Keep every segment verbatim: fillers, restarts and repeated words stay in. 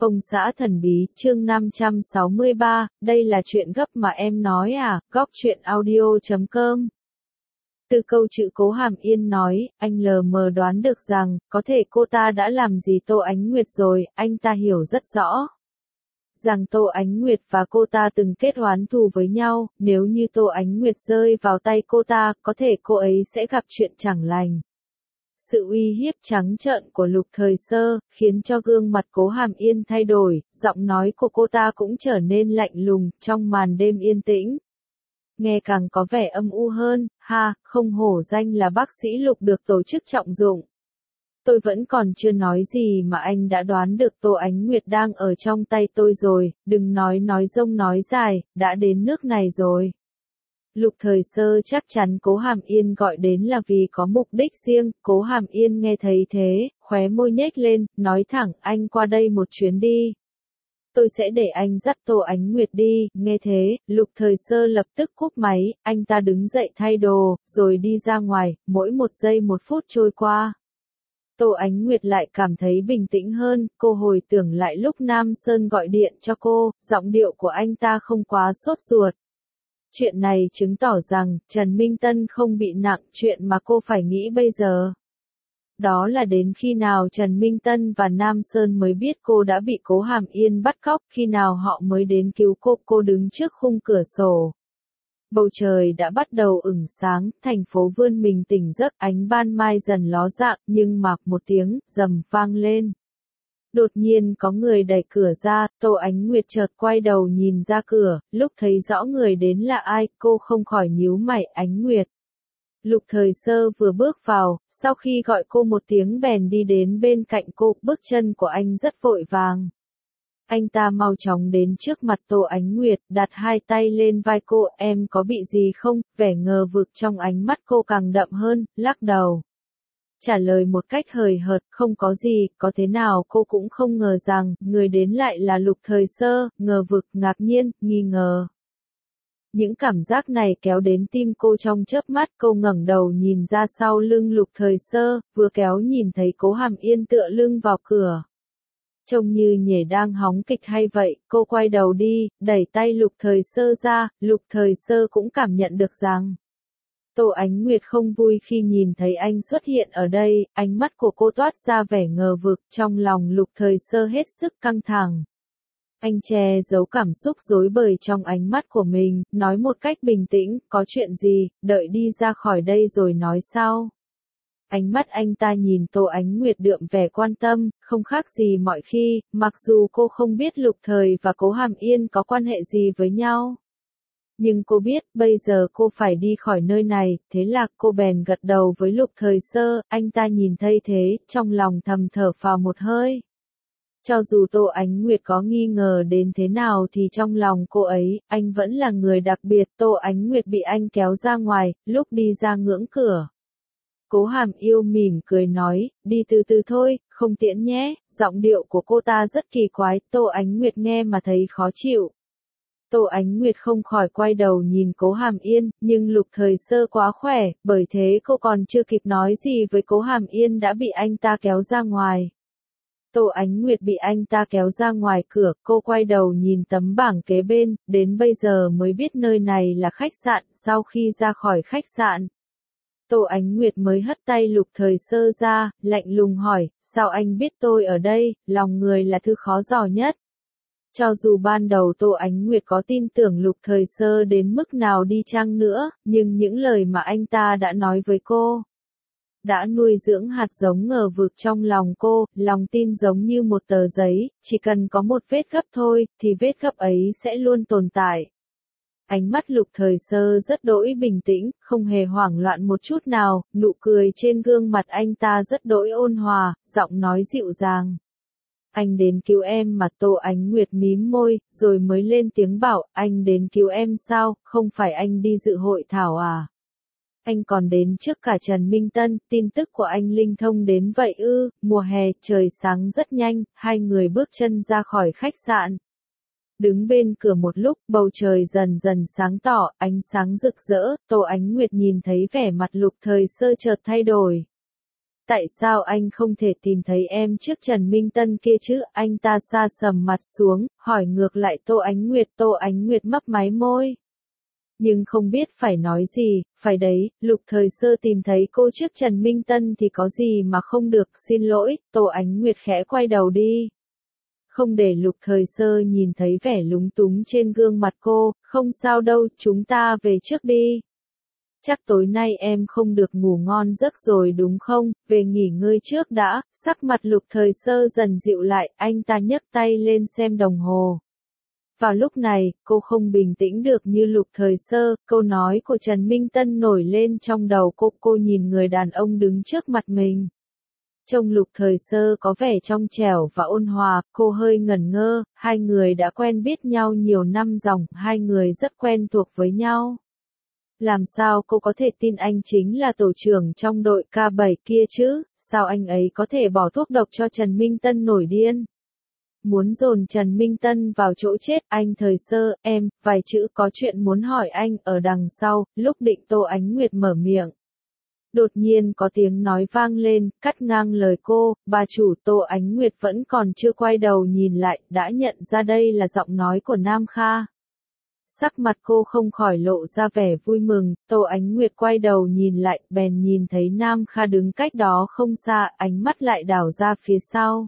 Công xã thần bí, chương năm trăm sáu mươi ba, đây là chuyện gấp mà em nói à, góc truyện audio chấm com. Từ câu chữ Cố Hàm Yên nói, anh lờ mờ đoán được rằng, có thể cô ta đã làm gì Tô Ánh Nguyệt rồi, anh ta hiểu rất rõ. Rằng Tô Ánh Nguyệt và cô ta từng kết oán thù với nhau, nếu như Tô Ánh Nguyệt rơi vào tay cô ta, có thể cô ấy sẽ gặp chuyện chẳng lành. Sự uy hiếp trắng trợn của Lục Thời Sơ, khiến cho gương mặt Cố Hàm Yên thay đổi, giọng nói của cô ta cũng trở nên lạnh lùng, trong màn đêm yên tĩnh. Nghe càng có vẻ âm u hơn, ha, không hổ danh là bác sĩ Lục được tổ chức trọng dụng. Tôi vẫn còn chưa nói gì mà anh đã đoán được Tô Ánh Nguyệt đang ở trong tay tôi rồi, đừng nói nói dông nói dài, đã đến nước này rồi. Lục Thời Sơ chắc chắn Cố Hàm Yên gọi đến là vì có mục đích riêng, Cố Hàm Yên nghe thấy thế, khóe môi nhếch lên, nói thẳng, anh qua đây một chuyến đi. Tôi sẽ để anh dắt Tô Ánh Nguyệt đi, nghe thế, Lục Thời Sơ lập tức cúp máy, anh ta đứng dậy thay đồ, rồi đi ra ngoài, mỗi một giây một phút trôi qua. Tô Ánh Nguyệt lại cảm thấy bình tĩnh hơn, cô hồi tưởng lại lúc Nam Sơn gọi điện cho cô, giọng điệu của anh ta không quá sốt ruột. Chuyện này chứng tỏ rằng, Trần Minh Tân không bị nặng, chuyện mà cô phải nghĩ bây giờ. Đó là đến khi nào Trần Minh Tân và Nam Sơn mới biết cô đã bị Cố Hàm Yên bắt cóc, khi nào họ mới đến cứu cô, cô đứng trước khung cửa sổ. Bầu trời đã bắt đầu ửng sáng, thành phố vươn mình tỉnh giấc, ánh ban mai dần ló dạng, nhưng mà một tiếng, rầm vang lên. Đột nhiên có người đẩy cửa ra, Tô Ánh Nguyệt chợt quay đầu nhìn ra cửa, lúc thấy rõ người đến là ai, cô không khỏi nhíu mày, Ánh Nguyệt. Lục Thời Sơ vừa bước vào, sau khi gọi cô một tiếng bèn đi đến bên cạnh cô, bước chân của anh rất vội vàng. Anh ta mau chóng đến trước mặt Tô Ánh Nguyệt, đặt hai tay lên vai cô, em có bị gì không, vẻ ngờ vực trong ánh mắt cô càng đậm hơn, lắc đầu. Trả lời một cách hời hợt, không có gì, có thế nào cô cũng không ngờ rằng, người đến lại là Lục Thời Sơ, ngờ vực, ngạc nhiên, nghi ngờ. Những cảm giác này kéo đến tim cô trong chớp mắt, cô ngẩng đầu nhìn ra sau lưng Lục Thời Sơ, vừa kéo nhìn thấy Cố Hàm Yên tựa lưng vào cửa. Trông như nhể đang hóng kịch hay vậy, cô quay đầu đi, đẩy tay Lục Thời Sơ ra, Lục Thời Sơ cũng cảm nhận được rằng Tô Ánh Nguyệt không vui khi nhìn thấy anh xuất hiện ở đây, ánh mắt của cô toát ra vẻ ngờ vực, trong lòng Lục Thời Sơ hết sức căng thẳng. Anh che giấu cảm xúc rối bời trong ánh mắt của mình, nói một cách bình tĩnh, có chuyện gì, đợi đi ra khỏi đây rồi nói sau. Ánh mắt anh ta nhìn Tô Ánh Nguyệt đượm vẻ quan tâm, không khác gì mọi khi, mặc dù cô không biết Lục Thời và Cố Hàm Yên có quan hệ gì với nhau. Nhưng cô biết, bây giờ cô phải đi khỏi nơi này, thế là cô bèn gật đầu với Lục Thời Sơ, anh ta nhìn thấy thế, trong lòng thầm thở phào một hơi. Cho dù Tô Ánh Nguyệt có nghi ngờ đến thế nào thì trong lòng cô ấy, anh vẫn là người đặc biệt, Tô Ánh Nguyệt bị anh kéo ra ngoài, lúc đi ra ngưỡng cửa. Cố Hàm Yêu mỉm cười nói, đi từ từ thôi, không tiễn nhé, giọng điệu của cô ta rất kỳ quái, Tô Ánh Nguyệt nghe mà thấy khó chịu. Tô Ánh Nguyệt không khỏi quay đầu nhìn Cố Hàm Yên, nhưng Lục Thời Sơ quá khỏe, bởi thế cô còn chưa kịp nói gì với Cố Hàm Yên đã bị anh ta kéo ra ngoài. Tô Ánh Nguyệt bị anh ta kéo ra ngoài cửa, cô quay đầu nhìn tấm bảng kế bên, đến bây giờ mới biết nơi này là khách sạn, sau khi ra khỏi khách sạn. Tô Ánh Nguyệt mới hất tay Lục Thời Sơ ra, lạnh lùng hỏi, sao anh biết tôi ở đây, lòng người là thứ khó dò nhất. Cho dù ban đầu Tô Ánh Nguyệt có tin tưởng Lục Thời Sơ đến mức nào đi chăng nữa, nhưng những lời mà anh ta đã nói với cô đã nuôi dưỡng hạt giống ngờ vực trong lòng cô, lòng tin giống như một tờ giấy, chỉ cần có một vết gấp thôi, thì vết gấp ấy sẽ luôn tồn tại. Ánh mắt Lục Thời Sơ rất đỗi bình tĩnh, không hề hoảng loạn một chút nào, nụ cười trên gương mặt anh ta rất đỗi ôn hòa, giọng nói dịu dàng. Anh đến cứu em mà, Tô Ánh Nguyệt mím môi, rồi mới lên tiếng bảo, anh đến cứu em sao, không phải anh đi dự hội thảo à? Anh còn đến trước cả Trần Minh Tân, tin tức của anh linh thông đến vậy ư, mùa hè, trời sáng rất nhanh, hai người bước chân ra khỏi khách sạn. Đứng bên cửa một lúc, bầu trời dần dần sáng tỏ, ánh sáng rực rỡ, Tô Ánh Nguyệt nhìn thấy vẻ mặt Lục Thời Sơ chợt thay đổi. Tại sao anh không thể tìm thấy em trước Trần Minh Tân kia chứ? Anh ta sa sầm mặt xuống, hỏi ngược lại Tô Ánh Nguyệt. Tô Ánh Nguyệt mấp máy môi. Nhưng không biết phải nói gì, phải đấy, Lục Thời Sơ tìm thấy cô trước Trần Minh Tân thì có gì mà không được, xin lỗi, Tô Ánh Nguyệt khẽ quay đầu đi. Không để Lục Thời Sơ nhìn thấy vẻ lúng túng trên gương mặt cô, không sao đâu, chúng ta về trước đi. Chắc tối nay em không được ngủ ngon giấc rồi đúng không, về nghỉ ngơi trước đã, sắc mặt Lục Thời Sơ dần dịu lại, anh ta nhấc tay lên xem đồng hồ. Vào lúc này, cô không bình tĩnh được như Lục Thời Sơ, câu nói của Trần Minh Tân nổi lên trong đầu cô, cô nhìn người đàn ông đứng trước mặt mình. Trông Lục Thời Sơ có vẻ trong trẻo và ôn hòa, cô hơi ngẩn ngơ, hai người đã quen biết nhau nhiều năm dòng, hai người rất quen thuộc với nhau. Làm sao cô có thể tin anh chính là tổ trưởng trong đội K bảy kia chứ, sao anh ấy có thể bỏ thuốc độc cho Trần Minh Tân nổi điên? Muốn dồn Trần Minh Tân vào chỗ chết, anh Thời Sơ, em, vài chữ có chuyện muốn hỏi anh, ở đằng sau, lúc định Tô Ánh Nguyệt mở miệng. Đột nhiên có tiếng nói vang lên, cắt ngang lời cô, bà chủ. Tô Ánh Nguyệt vẫn còn chưa quay đầu nhìn lại, đã nhận ra đây là giọng nói của Nam Kha. Sắc mặt cô không khỏi lộ ra vẻ vui mừng, Tô Ánh Nguyệt quay đầu nhìn lại, bèn nhìn thấy Nam Kha đứng cách đó không xa, ánh mắt lại đảo ra phía sau.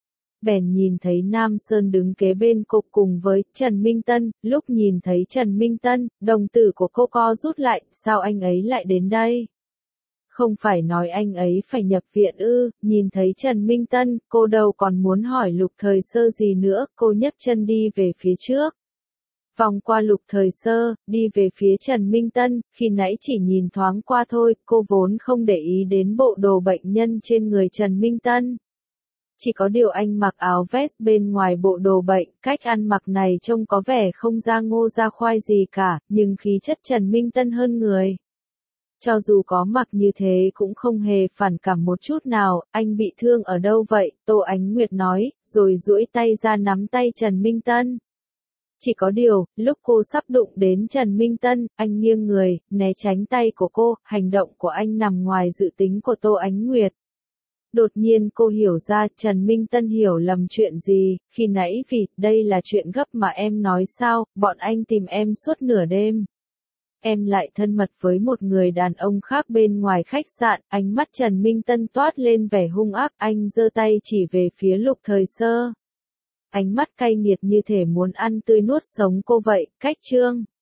Bèn nhìn thấy Nam Sơn đứng kế bên cô cùng với Trần Minh Tân, lúc nhìn thấy Trần Minh Tân, đồng tử của cô co rút lại, sao anh ấy lại đến đây? Không phải nói anh ấy phải nhập viện ư? Nhìn thấy Trần Minh Tân, cô đâu còn muốn hỏi Lục Thời Sơ gì nữa, cô nhấc chân đi về phía trước. Vòng qua Lục Thời Sơ, đi về phía Trần Minh Tân, khi nãy chỉ nhìn thoáng qua thôi, cô vốn không để ý đến bộ đồ bệnh nhân trên người Trần Minh Tân. Chỉ có điều anh mặc áo vest bên ngoài bộ đồ bệnh, cách ăn mặc này trông có vẻ không ra ngô ra khoai gì cả, nhưng khí chất Trần Minh Tân hơn người. Cho dù có mặc như thế cũng không hề phản cảm một chút nào, anh bị thương ở đâu vậy? Tô Ánh Nguyệt nói, rồi duỗi tay ra nắm tay Trần Minh Tân. Chỉ có điều, lúc cô sắp đụng đến Trần Minh Tân, anh nghiêng người, né tránh tay của cô, hành động của anh nằm ngoài dự tính của Tô Ánh Nguyệt. Đột nhiên cô hiểu ra Trần Minh Tân hiểu lầm chuyện gì, khi nãy vì, đây là chuyện gấp mà em nói sao, bọn anh tìm em suốt nửa đêm. Em lại thân mật với một người đàn ông khác bên ngoài khách sạn, ánh mắt Trần Minh Tân toát lên vẻ hung ác, anh giơ tay chỉ về phía Lục Thời Sơ. Ánh mắt cay nghiệt như thể muốn ăn tươi nuốt sống cô vậy, cách chương.